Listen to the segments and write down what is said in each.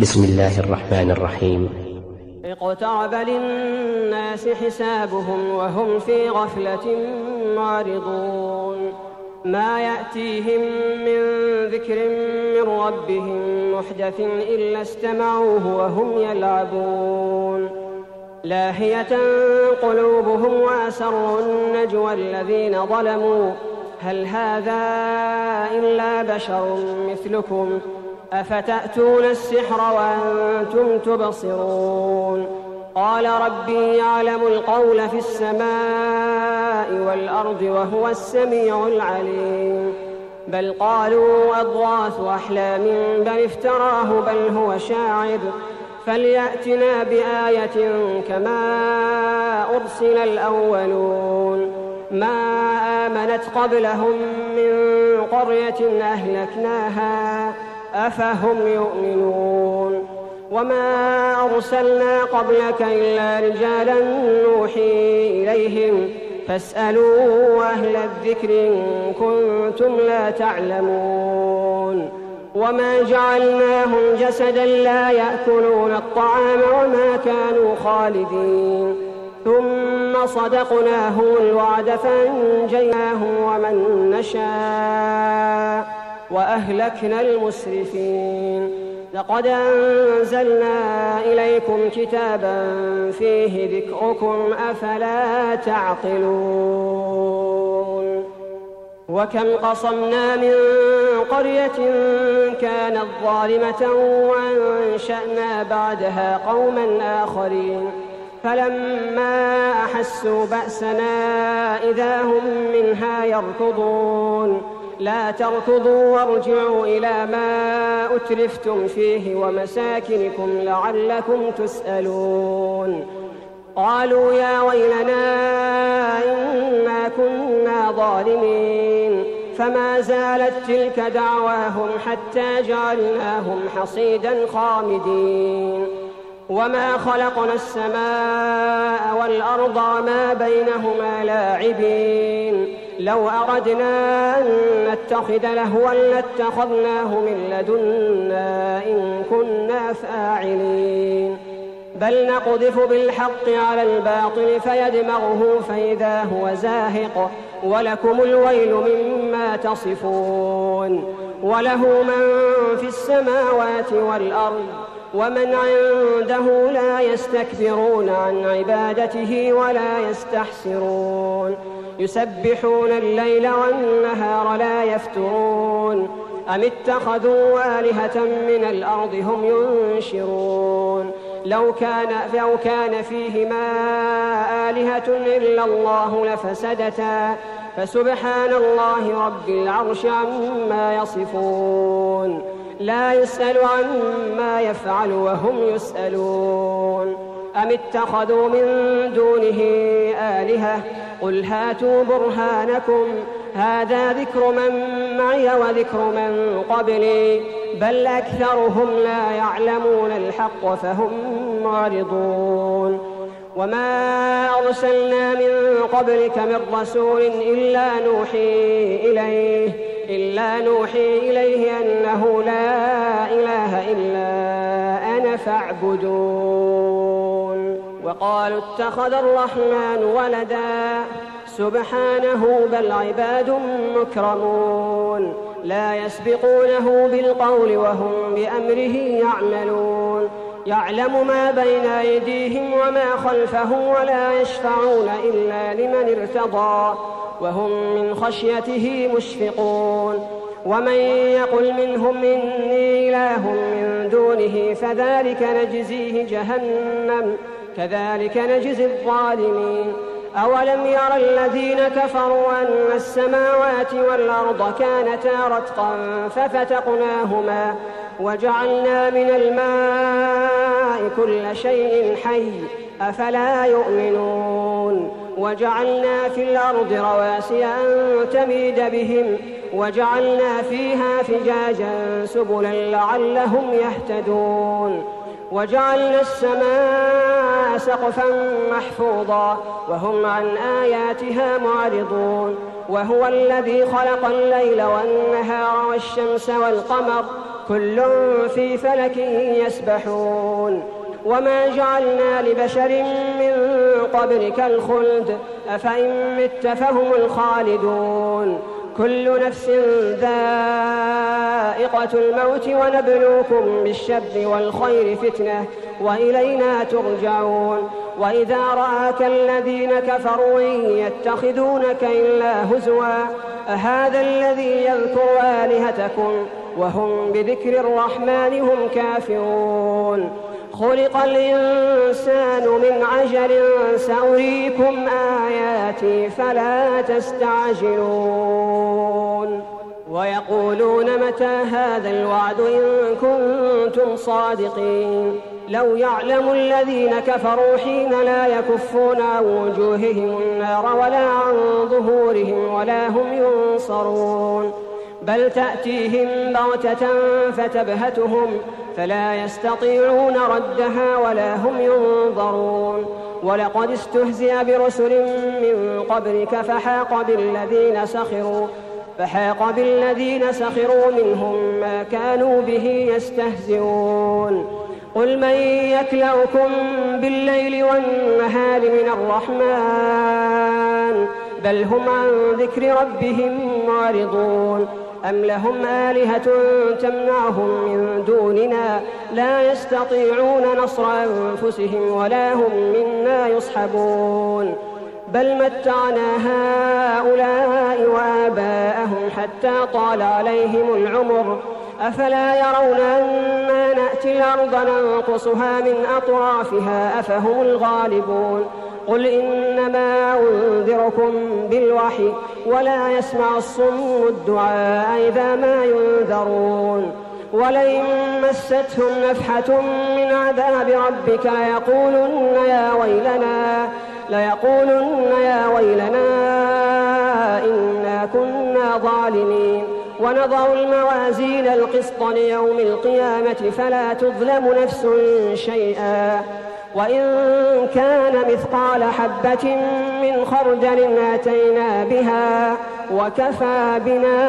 بسم الله الرحمن الرحيم. اقترب للناس حسابهم وهم في غفلة معرضون. ما يأتيهم من ذكر من ربهم محدث إلا استمعوه وهم يلعبون. لاهية قلوبهم وأسروا النجوى الذين ظلموا هل هذا إلا بشر مثلكم أفتأتون السحر وأنتم تبصرون. قال ربي يعلم القول في السماء والأرض وهو السميع العليم. بل قالوا أضغاث أحلام بل افتراه بل هو شاعر فليأتنا بآية كما أرسل الأولون. ما آمنت قبلهم من قرية أهلكناها أفهم يؤمنون. وما أرسلنا قبلك إلا رجالا نوحي إليهم فاسألوا أهل الذكر إن كنتم لا تعلمون. وما جعلناهم جسدا لا يأكلون الطعام وما كانوا خالدين ثم صدقناهم الوعد فأنجيناهم ومن نشاء وأهلكنا المسرفين. لقد أنزلنا إليكم كتابا فيه ذكركم أفلا تعقلون. وكم قصمنا من قرية كانت ظالمة وأنشأنا بعدها قوما آخرين فلما أحسوا بأسنا إذا هم منها يركضون. لا تركضوا وارجعوا إلى ما أترفتم فيه ومساكنكم لعلكم تسألون. قالوا يا ويلنا إنا كنا ظالمين فما زالت تلك دعواهم حتى جعلناهم حصيدا خامدين. وما خلقنا السماء والأرض وما بينهما لاعبين. لو أردنا أن نتخذ لهوا لاتخذناه من لدنا إن كنا فاعلين. بل نقذف بالحق على الباطل فيدمغه فإذا هو زاهق ولكم الويل مما تصفون. وله من في السماوات والأرض ومن عنده لا يستكبرون عن عبادته ولا يستحسرون. يسبحون الليل والنهار لا يفترون. أم اتخذوا آلهة من الأرض هم ينشرون. لو كان فيهما آلهة إلا الله لفسدتا فسبحان الله رب العرش عما يصفون. لا يسأل عما يفعل وهم يسألون. أم اتخذوا من دونه آلهة قل هاتوا برهانكم هذا ذكر من معي وذكر من قبلي بل أكثرهم لا يعلمون الحق فهم معرضون. وما أرسلنا من قبلك من رسول إلا نوحي إليه أنه لا إله إلا أنا فاعبدون. وقالوا اتخذ الرحمن ولدا سبحانه بل عباد مكرمون لا يسبقونه بالقول وهم بأمره يعملون. يعلم ما بين أيديهم وما خلفهم ولا يشفعون إلا لمن ارتضى وهم من خشيته مشفقون. ومن يقل منهم إني إله من دونه فذلك نجزيه جهنم كذلك نجزي الظالمين. أولم ير الذين كفروا أن السماوات والأرض كانتا رتقا ففتقناهما وجعلنا من الماء كل شيء حي أفلا يؤمنون. وجعلنا في الأرض رواسي أن تميد بهم وجعلنا فيها فجاجا سبلا لعلهم يهتدون. وجعلنا السماء سقفا محفوظا وهم عن آياتها معرضون. وهو الذي خلق الليل والنهار والشمس والقمر كل في فلك يسبحون وما جعلنا لبشر من قبلك الخلد أفإن مت فهم الخالدون كل نفس ذائقة الموت ونبلوكم بالشر والخير فتنة وإلينا ترجعون وإذا رآك الذين كفروا يتخذونك إلا هزوا أهذا الذي يذكر آلهتكم وهم بذكر الرحمن هم كافرون خلق الإنسان من عجل سأريكم آياتي فلا تستعجلون ويقولون متى هذا الوعد إن كنتم صادقين لو يعلم الذين كفروا حين لا يكفون عن وجوههم النار ولا عن ظهورهم ولا هم ينصرون بل تأتيهم بغتة فتبهتهم فلا يستطيعون ردها ولا هم ينظرون ولقد استهزئ برسل من قبلك فحاق بالذين سخروا منهم ما كانوا به يستهزئون قل من يكلؤكم بالليل والنهار من الرحمن بل هم عن ذكر ربهم معرضون أم لهم آلهة تمنعهم من دوننا لا يستطيعون نصر أنفسهم ولا هم منا يصحبون بل متعنا هؤلاء وآباءهم حتى طال عليهم العمر أفلا يرون أنا نأتي الأرض ننقصها من أطرافها أفهم الغالبون قل إنما أنذركم بالوحي ولا يسمع الصم الدعاء إذا ما ينذرون ولئن مستهم نفحة من عذاب ربك ليقولن يا ويلنا إنا كنا ظالمين ونضع الموازين القسط ليوم القيامة فلا تظلم نفس شيئا وإن كان مثقال حبة من خردل أتينا بها وكفى بنا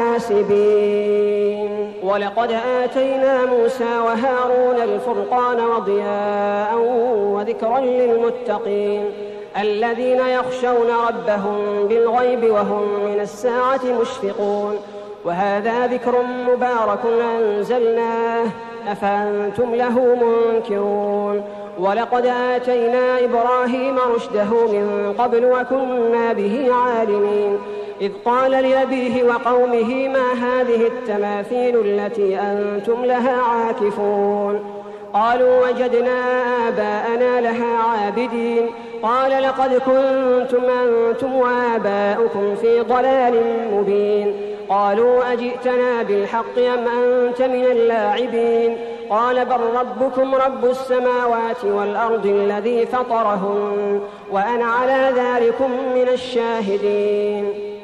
حاسبين ولقد آتينا موسى وهارون الفرقان وضياء وذكرا للمتقين الذين يخشون ربهم بالغيب وهم من الساعة مشفقون وهذا ذكر مبارك أنزلناه أفأنتم له منكرون ولقد آتينا إبراهيم رشده من قبل وكنا به عالمين إذ قال لأبيه وقومه ما هذه التماثيل التي أنتم لها عاكفون قالوا وجدنا آباءنا لها عابدين قال لقد كنتم أنتم وآباؤكم في ضلال مبين قالوا أجئتنا بالحق أم أنت من اللاعبين قال بل ربكم رب السماوات والأرض الذي فطرهن وأنا على ذلكم من الشاهدين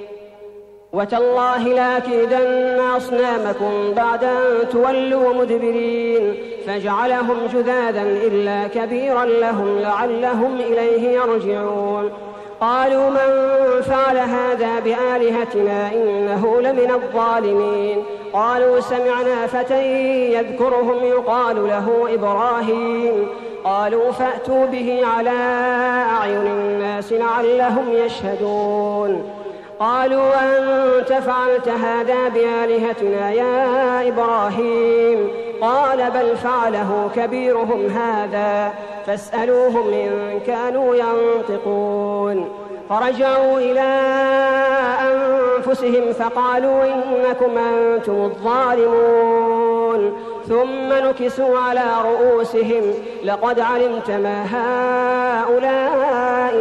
وتالله لأكيدن أصنامكم بعد أن تولوا مدبرين فجعلهم جذاذا إلا كبيرا لهم لعلهم إليه يرجعون قالوا من فعل هذا بآلهتنا إنه لمن الظالمين قالوا سمعنا فتى يذكرهم يقال له إبراهيم قالوا فأتوا به على أعين الناس لعلهم يشهدون قالوا أنت فعلت هذا بآلهتنا يا إبراهيم قال بل فعله كبيرهم هذا فاسألوهم إن كانوا ينطقون فرجعوا إلى أنفسهم فقالوا إنكم أنتم الظالمون ثم نكسوا على رؤوسهم لقد علمت ما هؤلاء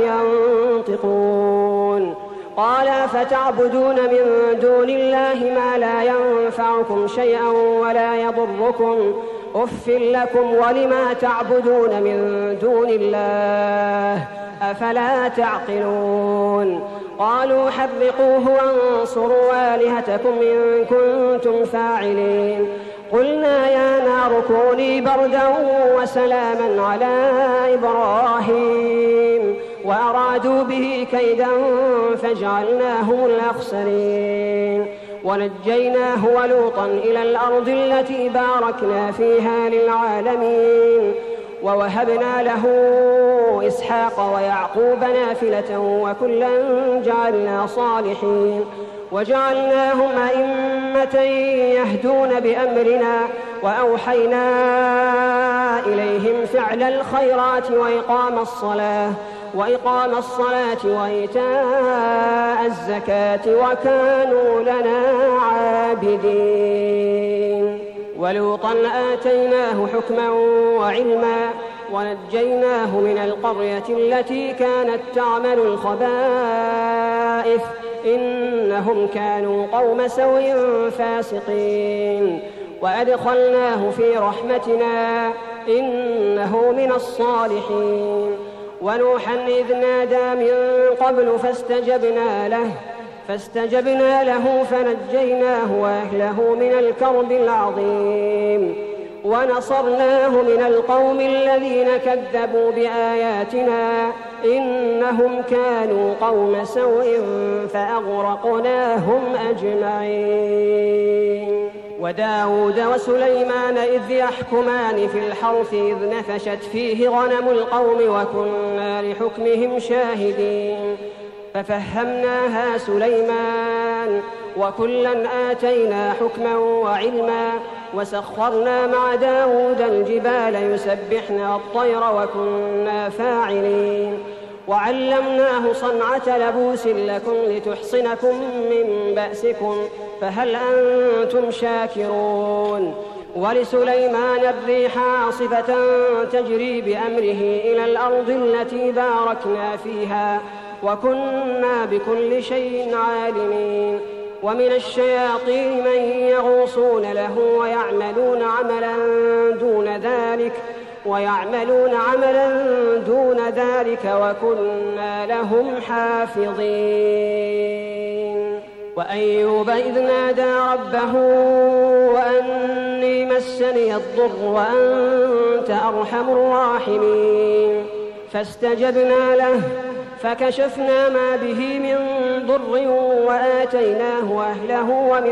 ينطقون قال فتعبدون من دون الله ما لا ينفعكم شيئا ولا يضركم أف لكم ولما تعبدون من دون الله أفلا تعقلون قالوا حرقوه وانصروا آلهتكم إن كنتم فاعلين قلنا يا نار كوني بردا وسلاما على إبراهيم وأرادوا به كيدا فجعلناهم الأخسرين ونجيناه ولوطا إلى الأرض التي باركنا فيها للعالمين ووهبنا له إسحاق ويعقوب نافلة وكلا جعلنا صالحين وجعلناهم أئمة يهدون بأمرنا وأوحينا إليهم فعل الخيرات وإقام الصلاة وإيتاء الزكاة وكانوا لنا عابدين ولوطا آتيناه حكما وعلما ونجيناه من القرية التي كانت تعمل الخبائث إنهم كانوا قوم سوء فاسقين وأدخلناه في رحمتنا إنه من الصالحين ونوحا إذ نادى من قبل فاستجبنا له فنجيناه وأهله من الكرب العظيم ونصرناه من القوم الذين كذبوا بآياتنا إنهم كانوا قوم سوء فأغرقناهم أجمعين وداود وسليمان إذ يحكمان في الحرث إذ نفشت فيه غنم القوم وكنا لحكمهم شاهدين ففهمناها سليمان وكلا آتينا حكما وعلما وسخرنا مع داود الجبال يسبحن والطير وكنا فاعلين وعلمناه صنعة لبوس لكم لتحصنكم من بأسكم فهل أنتم شاكرون ولسليمان الريح عاصفة تجري بأمره إلى الأرض التي باركنا فيها وكنا بكل شيء عالمين ومن الشياطين من يغوصون له ويعملون عملا دون ذلك وكنا لهم حافظين وأيوب إذ نادى ربه وأني مسني الضر وأنت أرحم الراحمين فاستجبنا له فكشفنا ما به من ضر وآتيناه أهله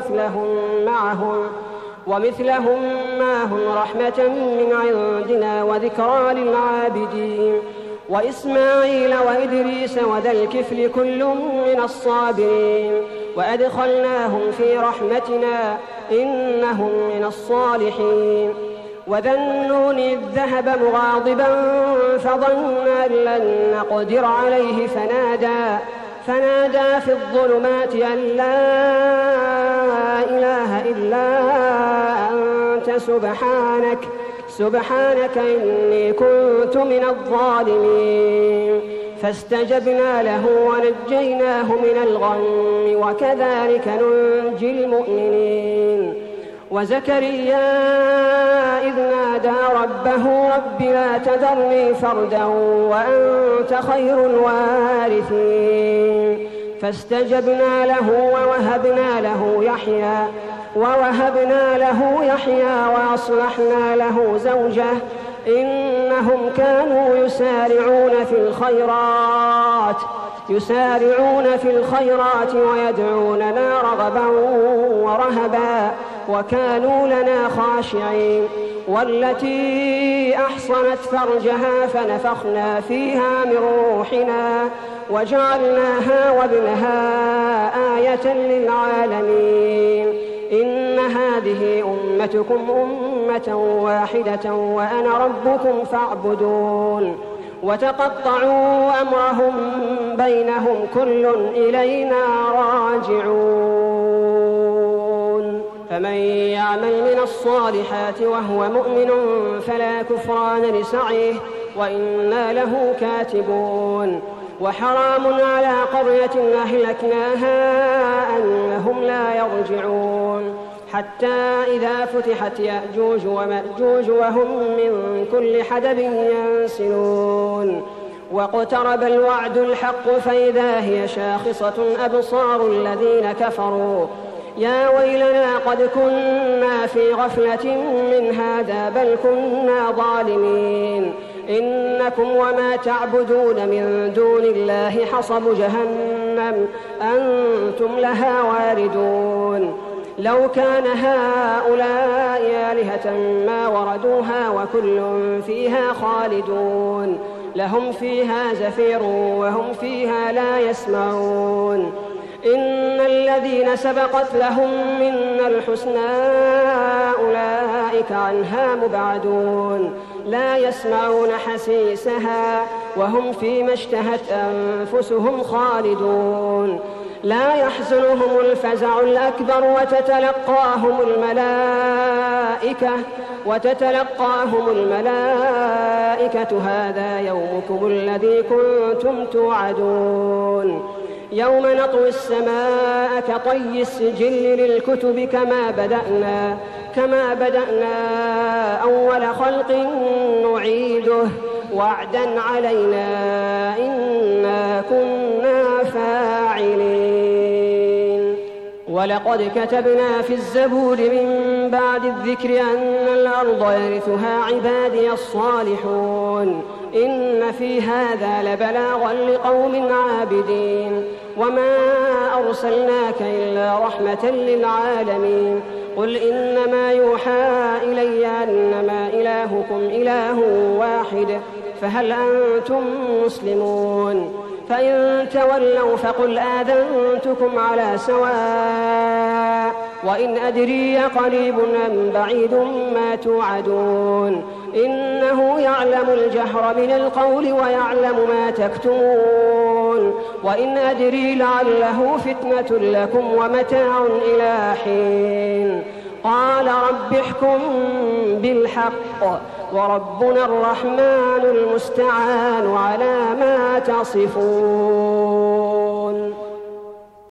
ومثلهم معهم رحمة من عندنا وذكرى للعابدين وإسماعيل وإدريس وذا الكفل كل من الصابرين وأدخلناهم في رحمتنا إنهم من الصالحين وذا النون إذ ذهب مغاضبا فظن أن لن نقدر عليه فنادى في الظلمات أن لا إله إلا أنت سبحانك إني كنت من الظالمين فاستجبنا له ونجيناه من الغم وكذلك ننجي المؤمنين وزكريا إذ نادى ربه رب لا تذرني فردا وأنت خير الوارثين فاستجبنا له ووهبنا له يحيى وأصلحنا له زوجه إنهم كانوا يسارعون في الخيرات ويدعوننا رغبا ورهبا وكانوا لنا خاشعين والتي أحصنت فرجها فنفخنا فيها من روحنا وجعلناها وابنها آية للعالمين إن هذه أمتكم أمة واحدة وأنا ربكم فاعبدون وتقطعوا أمرهم بينهم كل إلينا راجعون فمن يعمل من الصالحات وهو مؤمن فلا كفران لسعيه وإنا له كاتبون وحرام على قرية أهلكناها أنهم لا يرجعون حتى إذا فتحت يأجوج ومأجوج وهم من كل حدب ينسلون واقترب الوعد الحق فإذا هي شاخصة أبصار الذين كفروا يا ويلنا قد كنا في غفلة من هذا بل كنا ظالمين إنكم وما تعبدون من دون الله حصب جهنم أنتم لها واردون لو كان هؤلاء آلهة ما وردوها وكل فيها خالدون لهم فيها زفير وهم فيها لا يسمعون إن الذين سبقت لهم منا الحسنى أولئك عنها مبعدون لا يسمعون حسيسها وهم فيما اشتهت أنفسهم خالدون لا يحزنهم الفزع الأكبر وتتلقاهم الملائكة هذا يومكم الذي كنتم توعدون يوم نطوي السماء كطي السجل للكتب كما بدأنا أول خلق نعيده وعدا علينا إنا كنا فاعلين ولقد كتبنا في الزبور من بعد الذكر أن الأرض يرثها عبادي الصالحون إن في هذا لبلاغا لقوم عابدين وما أرسلناك إلا رحمة للعالمين قل إنما يوحى إلي أنما إلهكم إله واحد فهل أنتم مسلمون فإن تولوا فقل آذنتكم على سواء وإن أدري قريب أم بعيد ما توعدون إنه يعلم الجهر من القول ويعلم ما تكتمون وإن أدري لعله فتنة لكم ومتاع إلى حين قال رب احكم بالحق وربنا الرحمن المستعان على ما تصفون.